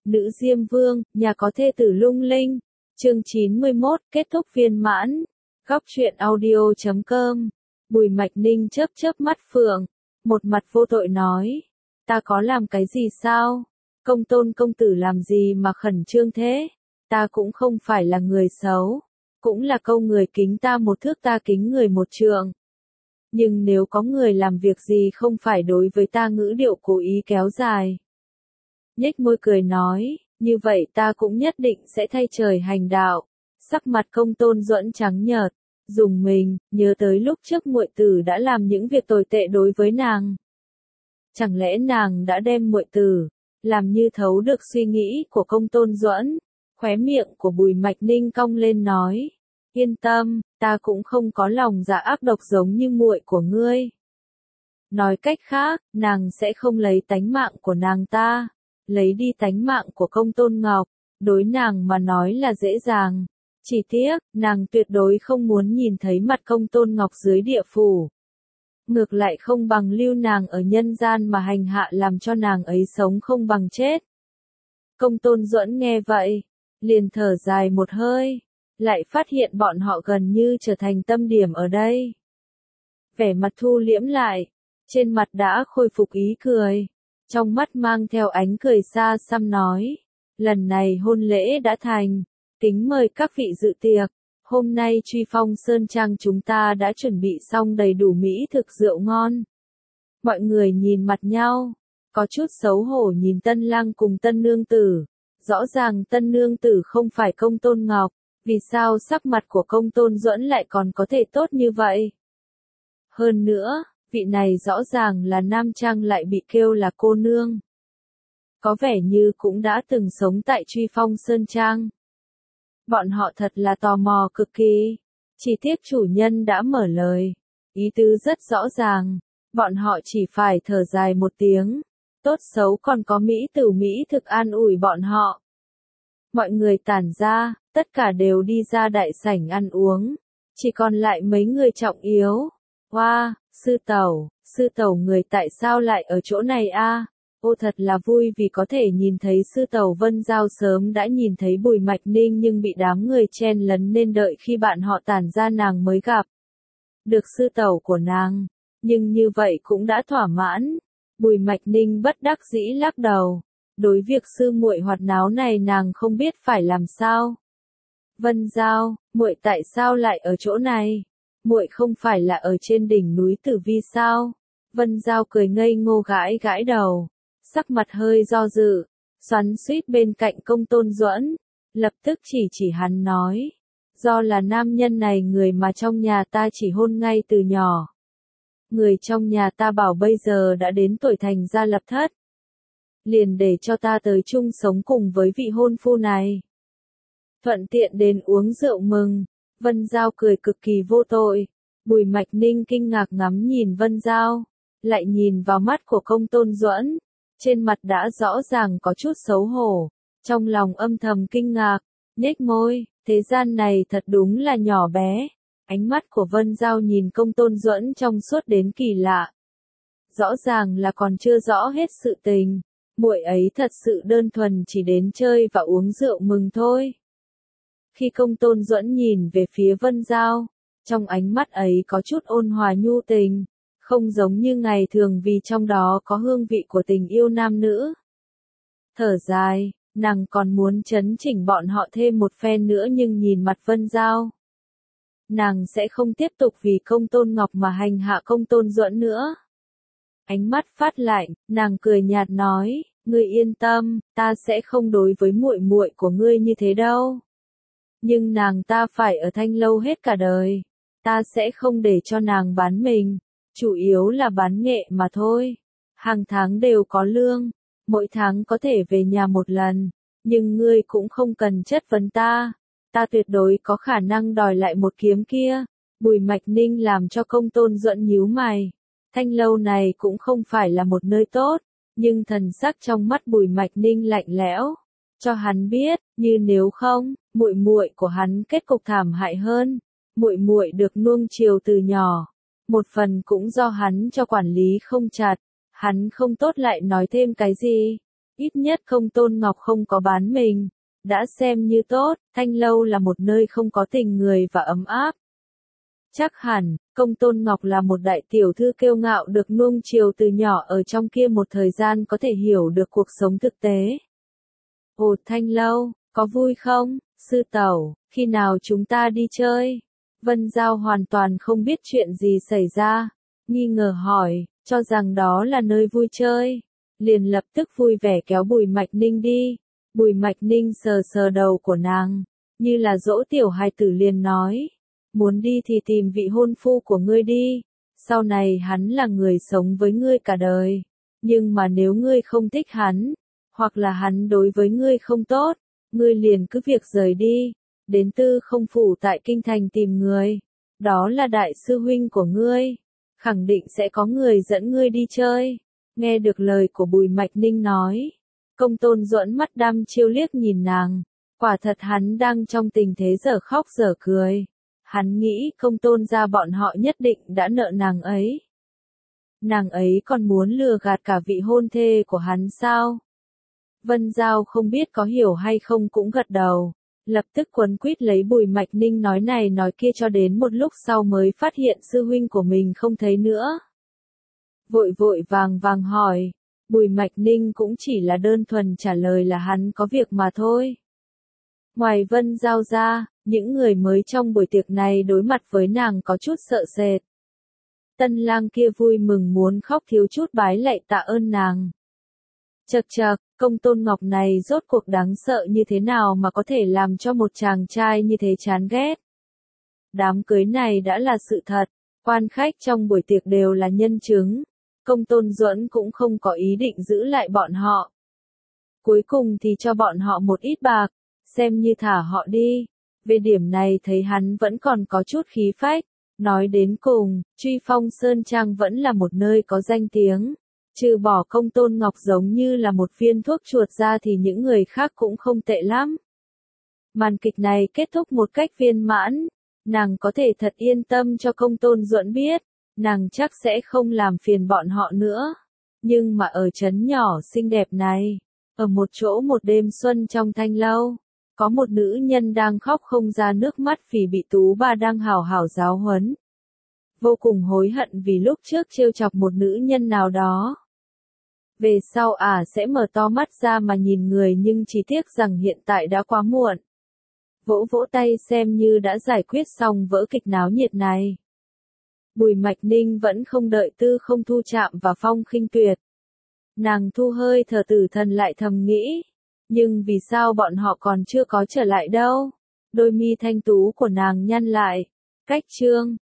Nữ Diêm Vương, nhà có thê tử lung linh. Chương 91, kết thúc viên mãn. Góc truyện audio.com. Bùi Mạch Ninh chớp chớp mắt phượng, một mặt vô tội nói, ta có làm cái gì sao? Công Tôn công tử làm gì mà khẩn trương thế? Ta cũng không phải là người xấu, cũng là câu người kính ta một thước ta kính người một trượng. Nhưng nếu có người làm việc gì không phải đối với ta ngữ điệu cố ý kéo dài. Nhếch môi cười nói, như vậy ta cũng nhất định sẽ thay trời hành đạo. Sắc mặt Công Tôn Duẫn trắng nhợt, dùng mình, nhớ tới lúc trước muội tử đã làm những việc tồi tệ đối với nàng. Chẳng lẽ nàng đã đem muội tử làm như thấu được suy nghĩ của Công Tôn Duẫn? Khóe miệng của Bùi Mạch Ninh cong lên nói, yên tâm, ta cũng không có lòng dạ ác độc giống như muội của ngươi. Nói cách khác, nàng sẽ không lấy tánh mạng của nàng ta, lấy đi tánh mạng của Công Tôn Ngọc, đối nàng mà nói là dễ dàng. Chỉ tiếc, nàng tuyệt đối không muốn nhìn thấy mặt Công Tôn Ngọc dưới địa phủ. Ngược lại không bằng lưu nàng ở nhân gian mà hành hạ làm cho nàng ấy sống không bằng chết. Công Tôn Duẫn nghe vậy, liền thở dài một hơi, lại phát hiện bọn họ gần như trở thành tâm điểm ở đây. Vẻ mặt thu liễm lại, trên mặt đã khôi phục ý cười, trong mắt mang theo ánh cười xa xăm nói, lần này hôn lễ đã thành, kính mời các vị dự tiệc. Hôm nay Truy Phong Sơn Trang chúng ta đã chuẩn bị xong đầy đủ mỹ thực rượu ngon. Mọi người nhìn mặt nhau, có chút xấu hổ nhìn Tân Lang cùng Tân Nương Tử. Rõ ràng Tân Nương Tử không phải Công Tôn Ngọc, vì sao sắc mặt của Công Tôn Duẫn lại còn có thể tốt như vậy? Hơn nữa, vị này rõ ràng là nam trang lại bị kêu là cô nương. Có vẻ như cũng đã từng sống tại Truy Phong Sơn Trang. Bọn họ thật là tò mò cực kỳ. Chỉ tiếc chủ nhân đã mở lời. Ý tứ rất rõ ràng. Bọn họ chỉ phải thở dài một tiếng. Tốt xấu còn có mỹ tử mỹ thực an ủi bọn họ. Mọi người tản ra, tất cả đều đi ra đại sảnh ăn uống. Chỉ còn lại mấy người trọng yếu. Wow, sư tẩu người tại sao lại ở chỗ này a? Ô thật là vui vì có thể nhìn thấy sư tẩu Vân Giao sớm đã nhìn thấy Bùi Mạch Ninh nhưng bị đám người chen lấn nên đợi khi bạn họ tản ra nàng mới gặp. Được sư tẩu của nàng, nhưng như vậy cũng đã thỏa mãn. Bùi Mạch Ninh bất đắc dĩ lắc đầu. Đối việc sư muội hoạt náo này nàng không biết phải làm sao. Vân Giao, muội tại sao lại ở chỗ này? Muội không phải là ở trên đỉnh núi Tử Vi sao? Vân Giao cười ngây ngô gãi gãi đầu. Sắc mặt hơi do dự, xoắn xuýt bên cạnh Công Tôn Duẫn, lập tức chỉ hắn nói, do là nam nhân này người mà trong nhà ta chỉ hôn ngay từ nhỏ. Người trong nhà ta bảo bây giờ đã đến tuổi thành gia lập thất. Liền để cho ta tới chung sống cùng với vị hôn phu này. Thuận tiện đến uống rượu mừng, Vân Giao cười cực kỳ vô tội. Bùi Mạch Ninh kinh ngạc ngắm nhìn Vân Giao, lại nhìn vào mắt của Công Tôn Duẫn. Trên mặt đã rõ ràng có chút xấu hổ, trong lòng âm thầm kinh ngạc, nhếch môi, thế gian này thật đúng là nhỏ bé. Ánh mắt của Vân Giao nhìn Công Tôn Duẫn trong suốt đến kỳ lạ. Rõ ràng là còn chưa rõ hết sự tình, muội ấy thật sự đơn thuần chỉ đến chơi và uống rượu mừng thôi. Khi Công Tôn Duẫn nhìn về phía Vân Giao, trong ánh mắt ấy có chút ôn hòa nhu tình. Không giống như ngày thường vì trong đó có hương vị của tình yêu nam nữ. Thở dài, nàng còn muốn chấn chỉnh bọn họ thêm một phen nữa nhưng nhìn mặt Vân Giao. Nàng sẽ không tiếp tục vì Công Tôn Ngọc mà hành hạ Công Tôn Duẫn nữa. Ánh mắt phát lạnh, nàng cười nhạt nói, ngươi yên tâm, ta sẽ không đối với muội muội của ngươi như thế đâu. Nhưng nàng ta phải ở Thanh Lâu hết cả đời, ta sẽ không để cho nàng bán mình. Chủ yếu là bán nghệ mà thôi. Hàng tháng đều có lương, mỗi tháng có thể về nhà một lần, nhưng ngươi cũng không cần chất vấn ta. Ta tuyệt đối có khả năng đòi lại một kiếm kia. Bùi Mạch Ninh làm cho Công Tôn Duẫn nhíu mày. Thanh Lâu này cũng không phải là một nơi tốt, nhưng thần sắc trong mắt Bùi Mạch Ninh lạnh lẽo, cho hắn biết, như nếu không, muội muội của hắn kết cục thảm hại hơn. Muội muội được nuông chiều từ nhỏ. Một phần cũng do hắn cho quản lý không chặt, hắn không tốt lại nói thêm cái gì. Ít nhất Công Tôn Ngọc không có bán mình, đã xem như tốt, Thanh Lâu là một nơi không có tình người và ấm áp. Chắc hẳn, Công Tôn Ngọc là một đại tiểu thư kiêu ngạo được nuông chiều từ nhỏ ở trong kia một thời gian có thể hiểu được cuộc sống thực tế. Ồ Thanh Lâu, có vui không, sư tẩu, khi nào chúng ta đi chơi? Vân Giao hoàn toàn không biết chuyện gì xảy ra, nghi ngờ hỏi, cho rằng đó là nơi vui chơi. Liền lập tức vui vẻ kéo Bùi Mạch Ninh đi. Bùi Mạch Ninh sờ sờ đầu của nàng, như là dỗ tiểu hài tử liền nói. Muốn đi thì tìm vị hôn phu của ngươi đi, sau này hắn là người sống với ngươi cả đời. Nhưng mà nếu ngươi không thích hắn, hoặc là hắn đối với ngươi không tốt, ngươi liền cứ việc rời đi, đến Tư Không phủ tại kinh thành tìm người. Đó là đại sư huynh của ngươi, khẳng định sẽ có người dẫn ngươi đi chơi. Nghe được lời của Bùi Mạch Ninh nói, Công Tôn Duẫn mắt đăm chiêu liếc nhìn nàng, quả thật hắn đang trong tình thế dở khóc dở cười. Hắn nghĩ Công Tôn gia bọn họ nhất định đã nợ nàng ấy. Nàng ấy còn muốn lừa gạt cả vị hôn thê của hắn sao? Vân Giao không biết có hiểu hay không cũng gật đầu, lập tức quấn quýt lấy Bùi Mạch Ninh nói này nói kia cho đến một lúc sau mới phát hiện sư huynh của mình không thấy nữa. Vội vội vàng vàng hỏi, Bùi Mạch Ninh cũng chỉ là đơn thuần trả lời là hắn có việc mà thôi. Ngoài Vân Giao ra, những người mới trong buổi tiệc này đối mặt với nàng có chút sợ sệt. Tân lang kia vui mừng muốn khóc thiếu chút bái lạy tạ ơn nàng. Chậc chậc, Công Tôn Ngọc này rốt cuộc đáng sợ như thế nào mà có thể làm cho một chàng trai như thế chán ghét. Đám cưới này đã là sự thật, quan khách trong buổi tiệc đều là nhân chứng. Công Tôn Duẫn cũng không có ý định giữ lại bọn họ. Cuối cùng thì cho bọn họ một ít bạc, xem như thả họ đi. Về điểm này thấy hắn vẫn còn có chút khí phách. Nói đến cùng, Truy Phong Sơn Trang vẫn là một nơi có danh tiếng. Trừ bỏ Công Tôn Ngọc giống như là một viên thuốc chuột ra thì những người khác cũng không tệ lắm. Màn kịch này kết thúc một cách viên mãn. Nàng có thể thật yên tâm cho Công Tôn Duẫn biết. Nàng chắc sẽ không làm phiền bọn họ nữa. Nhưng mà ở trấn nhỏ xinh đẹp này, ở một chỗ một đêm xuân trong Thanh Lâu, có một nữ nhân đang khóc không ra nước mắt vì bị Tú Bà đang hào hào giáo huấn. Vô cùng hối hận vì lúc trước trêu chọc một nữ nhân nào đó. Về sau sẽ mở to mắt ra mà nhìn người nhưng chỉ tiếc rằng hiện tại đã quá muộn. Vỗ vỗ tay xem như đã giải quyết xong vở kịch náo nhiệt này. Bùi Mạch Ninh vẫn không đợi Tư Không Thu chạm vào Phong Khinh Tuyệt. Nàng thu hơi thở tử thần lại thầm nghĩ. Nhưng vì sao bọn họ còn chưa có trở lại đâu? Đôi mi thanh tú của nàng nhăn lại. Cách chương